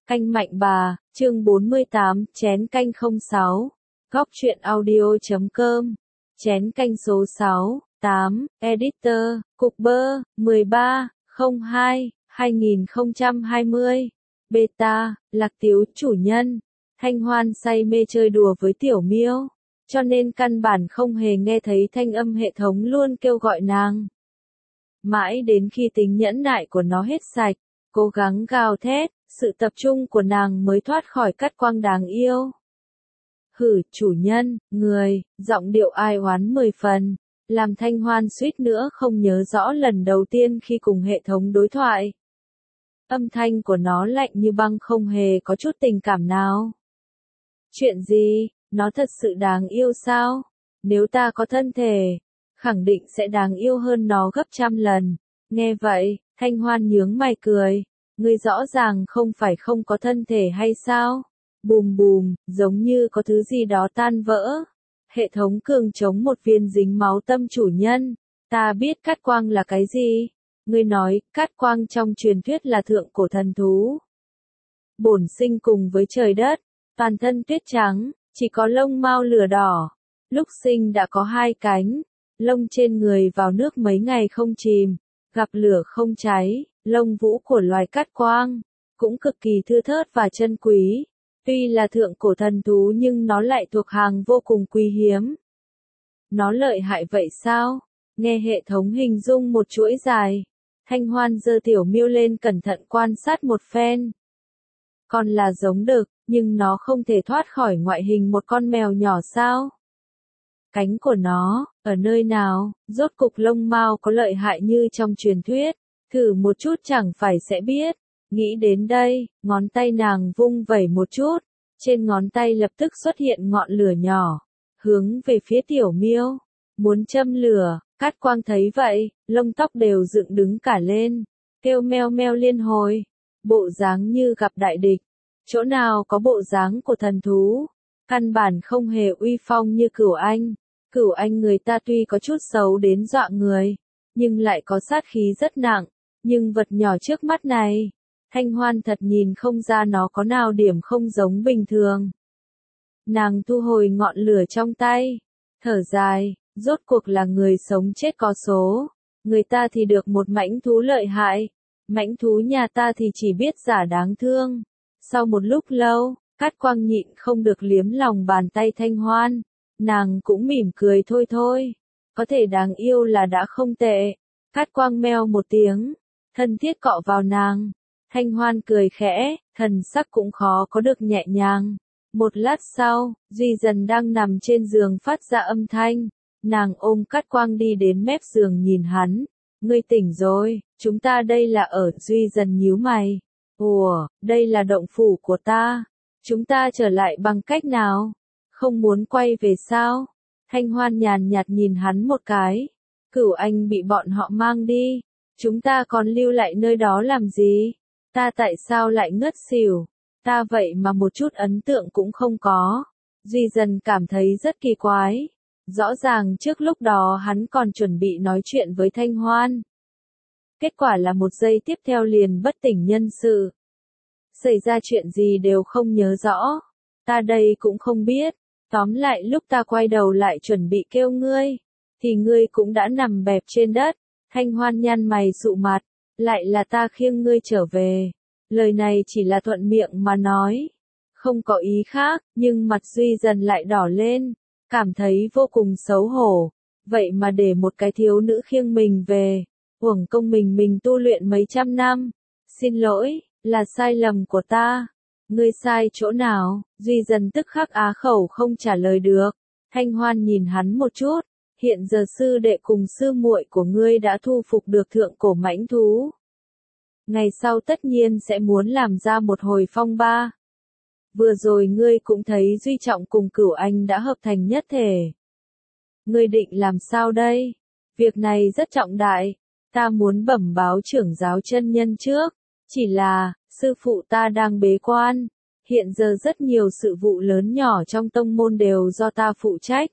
Canh Mạnh Bà, chương 48, chén canh 06. Góc truyện audio.com. Chén canh số 6, 8, Editor, Cục Bơ, 13/02, 2020. Beta, Lạc Tiếu chủ nhân. Thanh Hoan say mê chơi đùa với Tiểu Miêu, cho nên căn bản không hề nghe thấy thanh âm hệ thống luôn kêu gọi nàng. Mãi đến khi tính nhẫn nại của nó hết sạch, cố gắng gào thét, sự tập trung của nàng mới thoát khỏi cắt quang đáng yêu. Hử, chủ nhân, người, giọng điệu ai oán 10 phần, làm Thanh Hoan suýt nữa không nhớ rõ lần đầu tiên khi cùng hệ thống đối thoại. Âm thanh của nó lạnh như băng, không hề có chút tình cảm nào. Chuyện gì, nó thật sự đáng yêu sao? Nếu ta có thân thể, khẳng định sẽ đáng yêu hơn nó gấp trăm lần. Nghe vậy, Thanh Hoan nhướng mày cười. Ngươi rõ ràng không phải không có thân thể hay sao? Bùm bùm, giống như có thứ gì đó tan vỡ. Hệ thống cường trống một viên dính máu tâm chủ nhân. Ta biết cát quang là cái gì? Ngươi nói, cát quang trong truyền thuyết là thượng cổ thần thú. Bổn sinh cùng với trời đất, toàn thân tuyết trắng, chỉ có lông mao lửa đỏ. Lúc sinh đã có 2 cánh, lông trên người vào nước mấy ngày không chìm, gặp lửa không cháy. Lông vũ của loài cát quang cũng cực kỳ thưa thớt và chân quý. Tuy là thượng cổ thần thú nhưng nó lại thuộc hàng vô cùng quý hiếm. Nó lợi hại vậy sao? Nghe hệ thống hình dung một chuỗi dài, Thanh Hoan giơ Tiểu Miêu lên cẩn thận quan sát một phen. Còn là giống đực, nhưng nó không thể thoát khỏi ngoại hình một con mèo nhỏ sao? Cánh của nó, ở nơi nào, rốt cục lông mao có lợi hại như trong truyền thuyết? Thử một chút chẳng phải sẽ biết. Nghĩ đến đây, ngón tay nàng vung vẩy một chút, trên ngón tay lập tức xuất hiện ngọn lửa nhỏ, hướng về phía Tiểu Miêu, muốn châm lửa. Cát quang thấy vậy, lông tóc đều dựng đứng cả lên, kêu meo meo liên hồi, bộ dáng như gặp đại địch. Chỗ nào có bộ dáng của thần thú, căn bản không hề uy phong như Cửu Anh. Cửu Anh người ta tuy có chút xấu đến dọa người, nhưng lại có sát khí rất nặng. Nhưng vật nhỏ trước mắt này, Thanh Hoan thật nhìn không ra nó có nào điểm không giống bình thường. Nàng thu hồi ngọn lửa trong tay, thở dài, rốt cuộc là người sống chết có số. Người ta thì được một mãnh thú lợi hại, mãnh thú nhà ta thì chỉ biết giả đáng thương. Sau một lúc lâu, Cát Quang nhịn không được liếm lòng bàn tay Thanh Hoan, nàng cũng mỉm cười thôi thôi, có thể đáng yêu là đã không tệ. Cát Quang meo một tiếng, thân thiết cọ vào nàng. Thanh Hoan cười khẽ, thần sắc cũng khó có được nhẹ nhàng. Một lát sau, Duy Dần đang nằm trên giường phát ra âm thanh. Nàng ôm Cát Quang đi đến mép giường nhìn hắn. Ngươi tỉnh rồi, chúng ta đây là ở. Duy Dần nhíu mày. Ủa, đây là động phủ của ta. Chúng ta trở lại bằng cách nào? Không muốn quay về sao? Thanh Hoan nhàn nhạt nhìn hắn một cái. Cửu Anh bị bọn họ mang đi. Chúng ta còn lưu lại nơi đó làm gì? Ta tại sao lại ngất xỉu? Ta vậy mà một chút ấn tượng cũng không có. Duy Dần cảm thấy rất kỳ quái. Rõ ràng trước lúc đó hắn còn chuẩn bị nói chuyện với Thanh Hoan. Kết quả là một giây tiếp theo liền bất tỉnh nhân sự. Xảy ra chuyện gì đều không nhớ rõ. Ta đây cũng không biết. Tóm lại lúc ta quay đầu lại chuẩn bị kêu ngươi, thì ngươi cũng đã nằm bẹp trên đất. Thanh Hoan nhăn mày sụ mặt, lại là ta khiêng ngươi trở về. Lời này chỉ là thuận miệng mà nói, không có ý khác, nhưng mặt Duy Dần lại đỏ lên, cảm thấy vô cùng xấu hổ. Vậy mà để một cái thiếu nữ khiêng mình về, uổng công mình tu luyện mấy trăm năm. Xin lỗi, là sai lầm của ta. Ngươi sai chỗ nào? Duy Dần tức khắc á khẩu không trả lời được. Thanh Hoan nhìn hắn một chút. Hiện giờ sư đệ cùng sư muội của ngươi đã thu phục được thượng cổ mãnh thú. Ngày sau tất nhiên sẽ muốn làm ra một hồi phong ba. Vừa rồi ngươi cũng thấy Duy Trọng cùng Cửu Anh đã hợp thành nhất thể. Ngươi định làm sao đây? Việc này rất trọng đại. Ta muốn bẩm báo trưởng giáo chân nhân trước. Chỉ là, sư phụ ta đang bế quan. Hiện giờ rất nhiều sự vụ lớn nhỏ trong tông môn đều do ta phụ trách.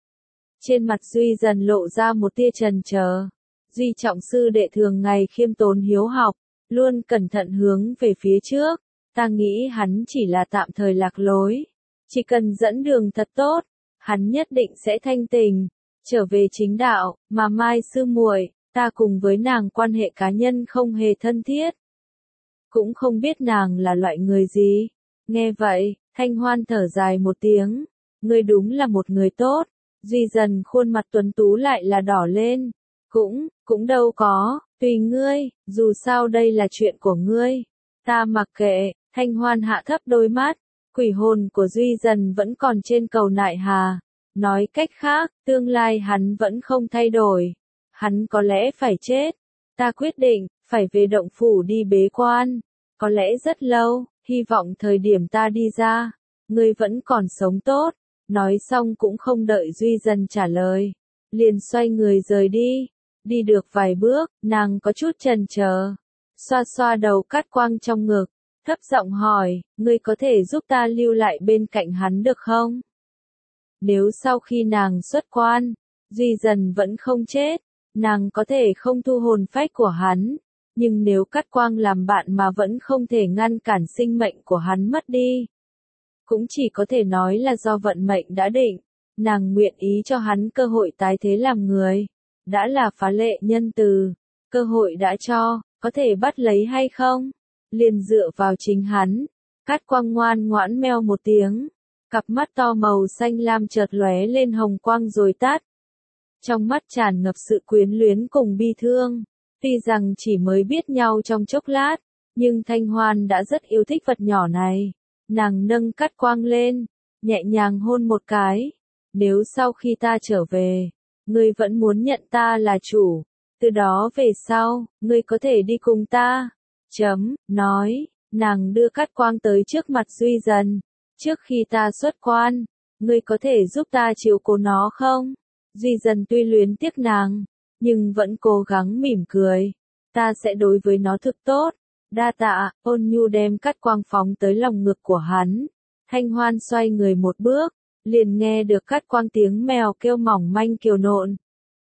Trên mặt Duy Dần lộ ra một tia chần chờ. Duy Trọng sư đệ thường ngày khiêm tốn hiếu học, luôn cẩn thận hướng về phía trước. Ta nghĩ hắn chỉ là tạm thời lạc lối. Chỉ cần dẫn đường thật tốt, hắn nhất định sẽ thanh tình, trở về chính đạo, mà Mai sư muội, ta cùng với nàng quan hệ cá nhân không hề thân thiết. Cũng không biết nàng là loại người gì. Nghe vậy, Thanh Hoan thở dài một tiếng. Ngươi đúng là một người tốt. Duy Dần khuôn mặt tuấn tú lại là đỏ lên. Cũng đâu có, tùy ngươi, dù sao đây là chuyện của ngươi. Ta mặc kệ, Thanh Hoan hạ thấp đôi mắt. Quỷ hồn của Duy Dần vẫn còn trên cầu Nại Hà. Nói cách khác, tương lai hắn vẫn không thay đổi. Hắn có lẽ phải chết. Ta quyết định, phải về động phủ đi bế quan. Có lẽ rất lâu, hy vọng thời điểm ta đi ra, ngươi vẫn còn sống tốt. Nói xong cũng không đợi Duy Dần trả lời. Liền xoay người rời đi. Đi được vài bước, nàng có chút chần chờ. Xoa xoa đầu Cát Quang trong ngực. Thấp giọng hỏi, ngươi có thể giúp ta lưu lại bên cạnh hắn được không? Nếu sau khi nàng xuất quan, Duy Dần vẫn không chết, nàng có thể không thu hồn phách của hắn. Nhưng nếu Cát Quang làm bạn mà vẫn không thể ngăn cản sinh mệnh của hắn mất đi, cũng chỉ có thể nói là do vận mệnh đã định. Nàng nguyện ý cho hắn cơ hội tái thế làm người. Đã là phá lệ nhân từ. Cơ hội đã cho, có thể bắt lấy hay không? Liền dựa vào chính hắn. Cát Quang ngoan ngoãn meo một tiếng. Cặp mắt to màu xanh lam chợt lóe lên hồng quang rồi tắt. Trong mắt tràn ngập sự quyến luyến cùng bi thương. Tuy rằng chỉ mới biết nhau trong chốc lát, nhưng Thanh Hoan đã rất yêu thích vật nhỏ này. Nàng nâng Cát Quang lên, nhẹ nhàng hôn một cái. Nếu sau khi ta trở về, ngươi vẫn muốn nhận ta là chủ, từ đó về sau, ngươi có thể đi cùng ta. Nói, nàng đưa Cát Quang tới trước mặt Duy Dần. Trước khi ta xuất quan, ngươi có thể giúp ta chiếu cố nó không? Duy Dần tuy luyến tiếc nàng, nhưng vẫn cố gắng mỉm cười. Ta sẽ đối với nó thực tốt. Đa tạ, Ôn Nhu đem Cát Quang phóng tới lòng ngực của hắn. Thanh Hoan xoay người một bước, liền nghe được Cát Quang tiếng mèo kêu mỏng manh kiều nộn.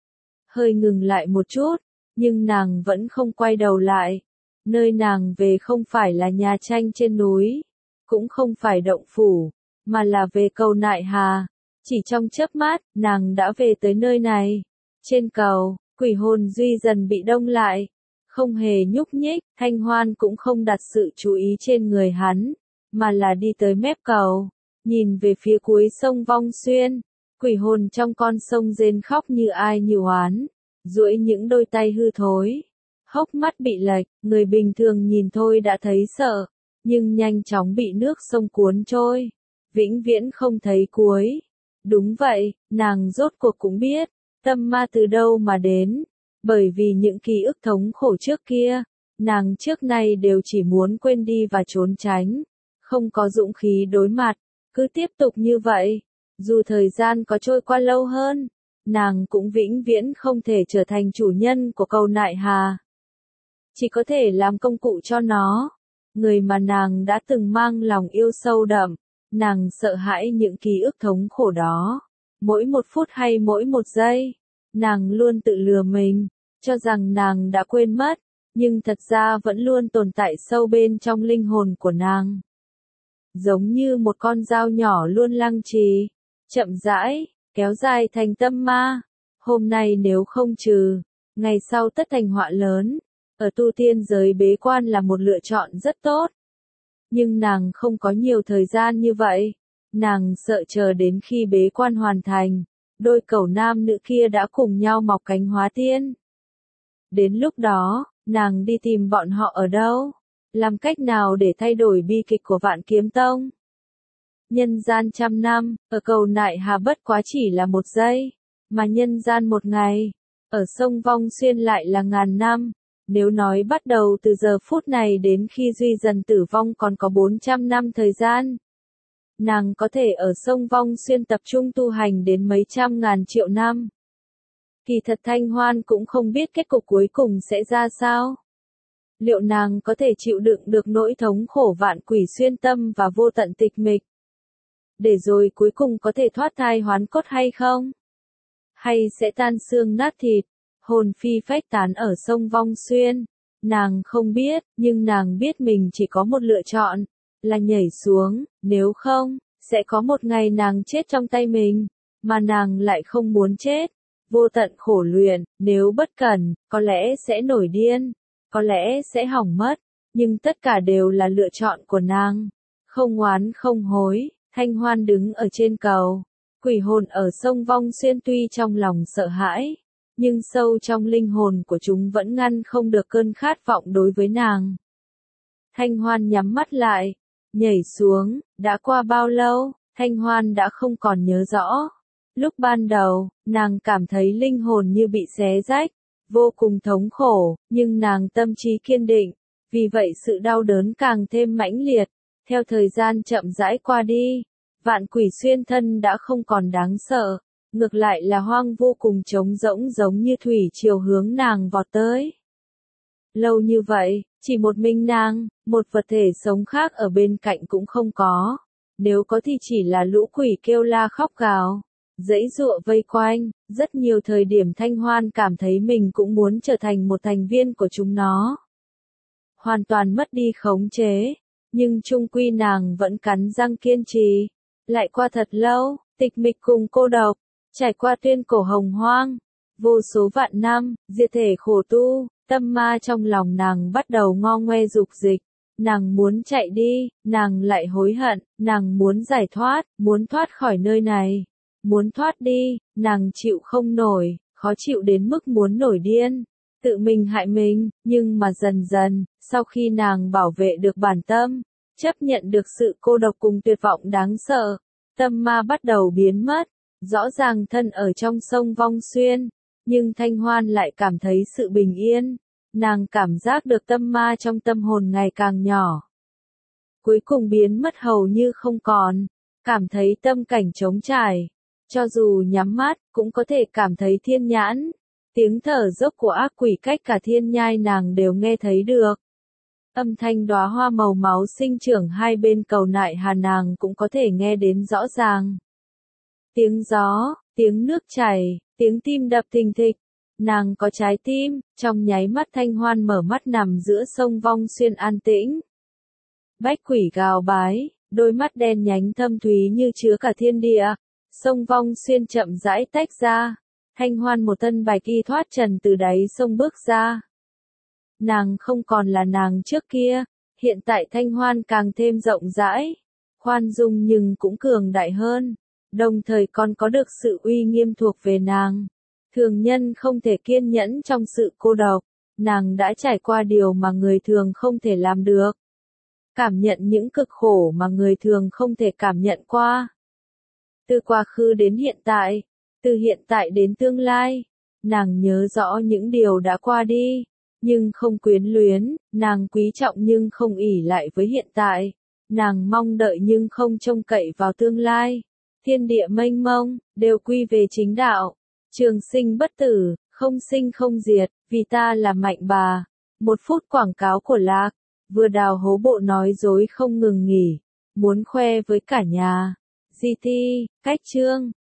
Hơi ngừng lại một chút, nhưng nàng vẫn không quay đầu lại. Nơi nàng về không phải là nhà tranh trên núi, cũng không phải động phủ, mà là về cầu Nại Hà. Chỉ trong chớp mắt, nàng đã về tới nơi này. Trên cầu, quỷ hồn Duy Dần bị đông lại, không hề nhúc nhích. Thanh Hoan cũng không đặt sự chú ý trên người hắn, mà là đi tới mép cầu, nhìn về phía cuối sông Vong Xuyên. Quỷ hồn trong con sông rên khóc như ai như oán, duỗi những đôi tay hư thối, hốc mắt bị lệch, người bình thường nhìn thôi đã thấy sợ, nhưng nhanh chóng bị nước sông cuốn trôi, vĩnh viễn không thấy cuối. Đúng vậy, nàng rốt cuộc cũng biết, tâm ma từ đâu mà đến, bởi vì những ký ức thống khổ trước kia, nàng trước nay đều chỉ muốn quên đi và trốn tránh, không có dũng khí đối mặt. Cứ tiếp tục như vậy, dù thời gian có trôi qua lâu hơn, nàng cũng vĩnh viễn không thể trở thành chủ nhân của cầu Nại Hà. Chỉ có thể làm công cụ cho nó. Người mà nàng đã từng mang lòng yêu sâu đậm, nàng sợ hãi những ký ức thống khổ đó. Mỗi một phút hay mỗi một giây, nàng luôn tự lừa mình, cho rằng nàng đã quên mất, nhưng thật ra vẫn luôn tồn tại sâu bên trong linh hồn của nàng. Giống như một con dao nhỏ luôn lăng trì, chậm rãi, kéo dài thành tâm ma. Hôm nay nếu không trừ, ngày sau tất thành họa lớn. Ở tu tiên giới bế quan là một lựa chọn rất tốt. Nhưng nàng không có nhiều thời gian như vậy. Nàng sợ chờ đến khi bế quan hoàn thành, đôi cẩu nam nữ kia đã cùng nhau mọc cánh hóa tiên. Đến lúc đó, nàng đi tìm bọn họ ở đâu? Làm cách nào để thay đổi bi kịch của Vạn Kiếm Tông? Nhân gian trăm năm, ở cầu Nại Hà bất quá chỉ là một giây, mà nhân gian một ngày, ở sông Vong Xuyên lại là ngàn năm. Nếu nói bắt đầu từ giờ phút này đến khi Duy Dần tử vong còn có 400 năm thời gian, nàng có thể ở sông Vong Xuyên tập trung tu hành đến mấy trăm ngàn triệu năm. Kỳ thật Thanh Hoan cũng không biết kết cục cuối cùng sẽ ra sao. Liệu nàng có thể chịu đựng được nỗi thống khổ vạn quỷ xuyên tâm và vô tận tịch mịch, để rồi cuối cùng có thể thoát thai hoán cốt hay không? Hay sẽ tan xương nát thịt, hồn phi phách tán ở sông Vong Xuyên? Nàng không biết, nhưng nàng biết mình chỉ có một lựa chọn. là nhảy xuống, nếu không, sẽ có một ngày nàng chết trong tay mình, mà nàng lại không muốn chết. Vô tận khổ luyện, nếu bất cẩn, có lẽ sẽ nổi điên, có lẽ sẽ hỏng mất, nhưng tất cả đều là lựa chọn của nàng. Không oán không hối, Thanh Hoan đứng ở trên cầu. Quỷ hồn ở sông Vong Xuyên tuy trong lòng sợ hãi, nhưng sâu trong linh hồn của chúng vẫn ngăn không được cơn khát vọng đối với nàng. Thanh Hoan nhắm mắt lại, nhảy xuống, đã qua bao lâu, Thanh Hoan đã không còn nhớ rõ. Lúc ban đầu, nàng cảm thấy linh hồn như bị xé rách, vô cùng thống khổ, nhưng nàng tâm trí kiên định, vì vậy sự đau đớn càng thêm mãnh liệt. Theo thời gian chậm rãi qua đi, vạn quỷ xuyên thân đã không còn đáng sợ, ngược lại là hoang vô cùng trống rỗng giống như thủy triều hướng nàng vọt tới. Lâu như vậy, chỉ một mình nàng, một vật thể sống khác ở bên cạnh cũng không có, nếu có thì chỉ là lũ quỷ kêu la khóc gào, giãy giụa vây quanh. Rất nhiều thời điểm Thanh Hoan cảm thấy mình cũng muốn trở thành một thành viên của chúng nó. Hoàn toàn mất đi khống chế, nhưng chung quy nàng vẫn cắn răng kiên trì. Lại qua thật lâu, tịch mịch cùng cô độc, trải qua tuyên cổ hồng hoang, vô số vạn năm, diệt thể khổ tu, tâm ma trong lòng nàng bắt đầu ngo ngoe dục dịch. Nàng muốn chạy đi, nàng lại hối hận, nàng muốn giải thoát, muốn thoát khỏi nơi này. Muốn thoát đi, nàng chịu không nổi, khó chịu đến mức muốn nổi điên, tự mình hại mình, nhưng mà dần dần, sau khi nàng bảo vệ được bản tâm, chấp nhận được sự cô độc cùng tuyệt vọng đáng sợ, tâm ma bắt đầu biến mất. Rõ ràng thân ở trong sông Vong Xuyên, nhưng Thanh Hoan lại cảm thấy sự bình yên, nàng cảm giác được tâm ma trong tâm hồn ngày càng nhỏ. Cuối cùng biến mất hầu như không còn, cảm thấy tâm cảnh trống trải. Cho dù nhắm mắt, cũng có thể cảm thấy thiên nhãn. Tiếng thở dốc của ác quỷ cách cả thiên nhai nàng đều nghe thấy được. Âm thanh đóa hoa màu máu sinh trưởng hai bên cầu nại hà nàng cũng có thể nghe đến rõ ràng. Tiếng gió, tiếng nước chảy, tiếng tim đập thình thịch. Nàng có trái tim, trong nháy mắt Thanh Hoan mở mắt nằm giữa sông Vong Xuyên an tĩnh. Bách quỷ gào bái, đôi mắt đen nhánh thâm thúy như chứa cả thiên địa. Sông Vong Xuyên chậm rãi tách ra. Thanh Hoan một thân bạch y thoát trần từ đáy sông bước ra. Nàng không còn là nàng trước kia, hiện tại Thanh Hoan càng thêm rộng rãi, khoan dung nhưng cũng cường đại hơn, đồng thời còn có được sự uy nghiêm thuộc về nàng. Thường nhân không thể kiên nhẫn trong sự cô độc, nàng đã trải qua điều mà người thường không thể làm được. Cảm nhận những cực khổ mà người thường không thể cảm nhận qua. Từ quá khứ đến hiện tại, từ hiện tại đến tương lai, nàng nhớ rõ những điều đã qua đi, nhưng không quyến luyến, nàng quý trọng nhưng không ỷ lại với hiện tại, nàng mong đợi nhưng không trông cậy vào tương lai. Thiên địa mênh mông, đều quy về chính đạo, trường sinh bất tử, không sinh không diệt, vì ta là Mạnh Bà. 1 phút quảng cáo của Lạc, vừa đào hố bộ nói dối không ngừng nghỉ, muốn khoe với cả nhà. GT, cách chương.